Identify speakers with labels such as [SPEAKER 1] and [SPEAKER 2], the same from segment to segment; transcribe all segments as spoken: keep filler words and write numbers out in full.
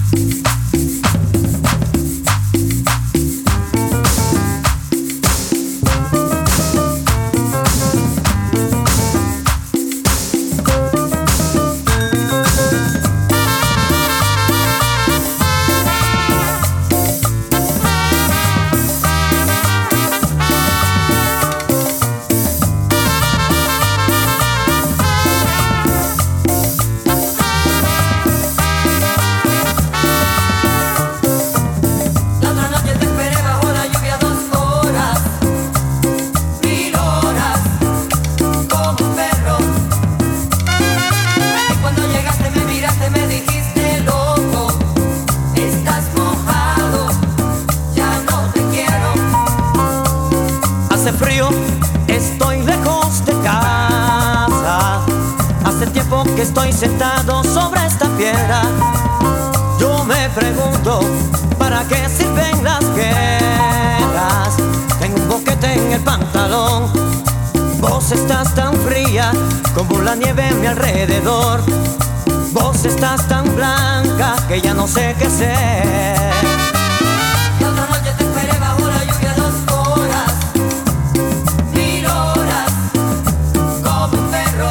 [SPEAKER 1] Hace frío, estoy lejos de casa. Hace tiempo que estoy sentado sobre esta piedra. Yo me pregunto, ¿para qué sirven las guerras? Tengo un boquete en el pantalón. Vos estás tan fría como la nieve a mi alrededor. Vos estás tan blanca que ya no sé qué ser.
[SPEAKER 2] La otra noche te esperé bajo la lluvia dos horas, mil horas, como un perro.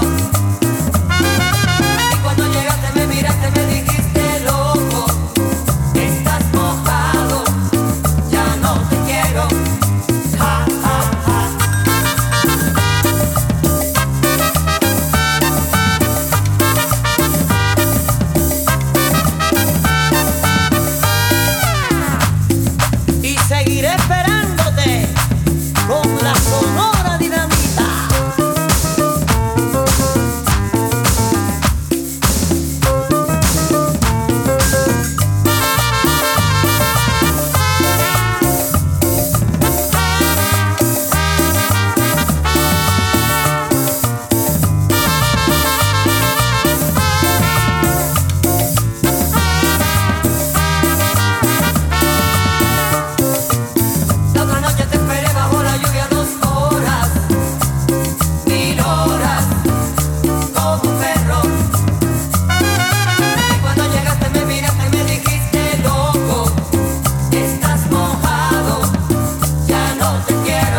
[SPEAKER 2] Y cuando llegaste me miraste, me dijiste loco, estás mojado, ya no te quiero. Ja, ja, ja.
[SPEAKER 1] Y seguiré esperándote con la sonora dinamita.
[SPEAKER 2] La otra noche te esperé bajo la lluvia dos horas, mil horas, como un perro. Y cuando llegaste me miraste, me dijiste loco, estás mojado, ya no te quiero.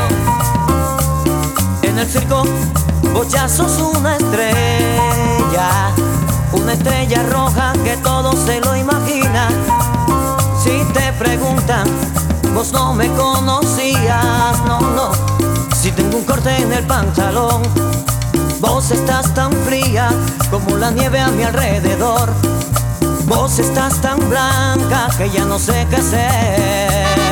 [SPEAKER 1] En el circo, vos ya sos una estrella, una estrella roja que todo se lo imagina. Si te preguntan, vos no me conocías, no, no. Si tengo un corte en el pantalón, vos estás tan fría como la nieve a mi alrededor. Vos estás tan blanca que ya no sé qué hacer.